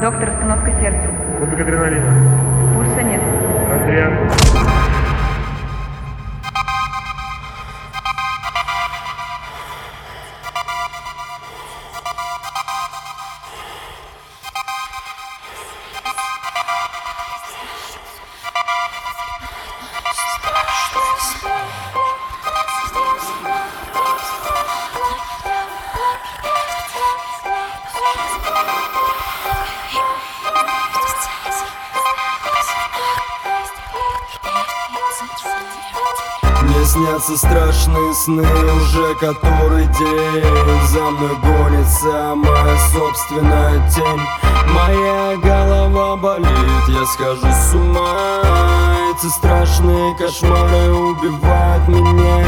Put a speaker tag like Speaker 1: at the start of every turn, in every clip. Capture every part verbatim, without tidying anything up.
Speaker 1: Доктор, остановка сердца.
Speaker 2: Кубик адреналина.
Speaker 1: Пульса нет.
Speaker 2: Адриан.
Speaker 3: Мне снятся страшные сны уже который день. За мной гонится моя собственная тень. Моя голова болит, я схожу с ума. Эти страшные кошмары убивают меня.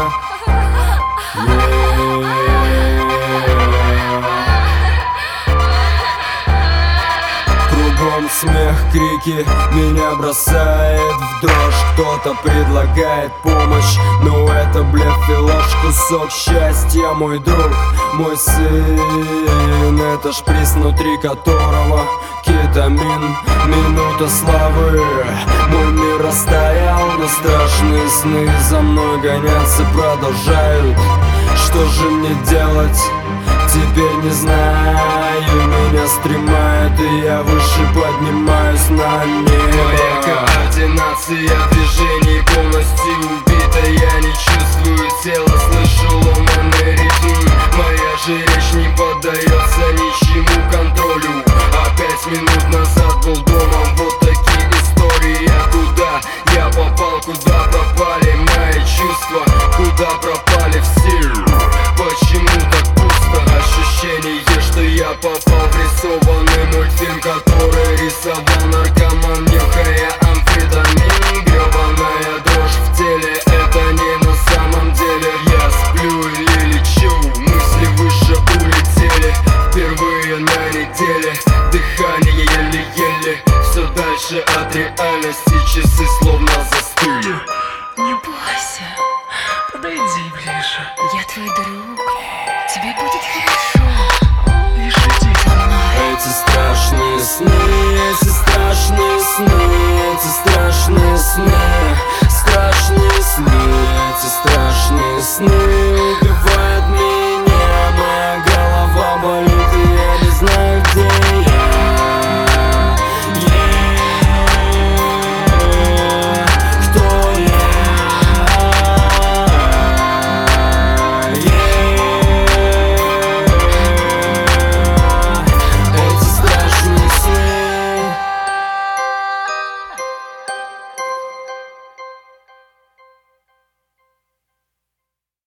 Speaker 3: Кругом смех, крики, меня бросает в дрожь. Кто-то предлагает помощь, но это блеф и ложь. Кусок счастья, мой друг, мой сын. Это шприц, внутри которого кетамин. Минута славы, мой мир растаял, но страшные сны за мной гоняться продолжают. Что же мне делать? Теперь не знаю, меня стремает, и я выше поднимаюсь на небо.
Speaker 4: Моя координация движений полностью убита. Я не чувствую тела, слышу ломаный ритм. Моя же речь не поддается ничему контролю. А пять минут назад был дома, вот такие истории. А куда я попал, куда пропали мои чувства? Куда пропали все? Почему так пусто? Ощущение, что я попал в рисованный мультфильм, который рисовал наркоман.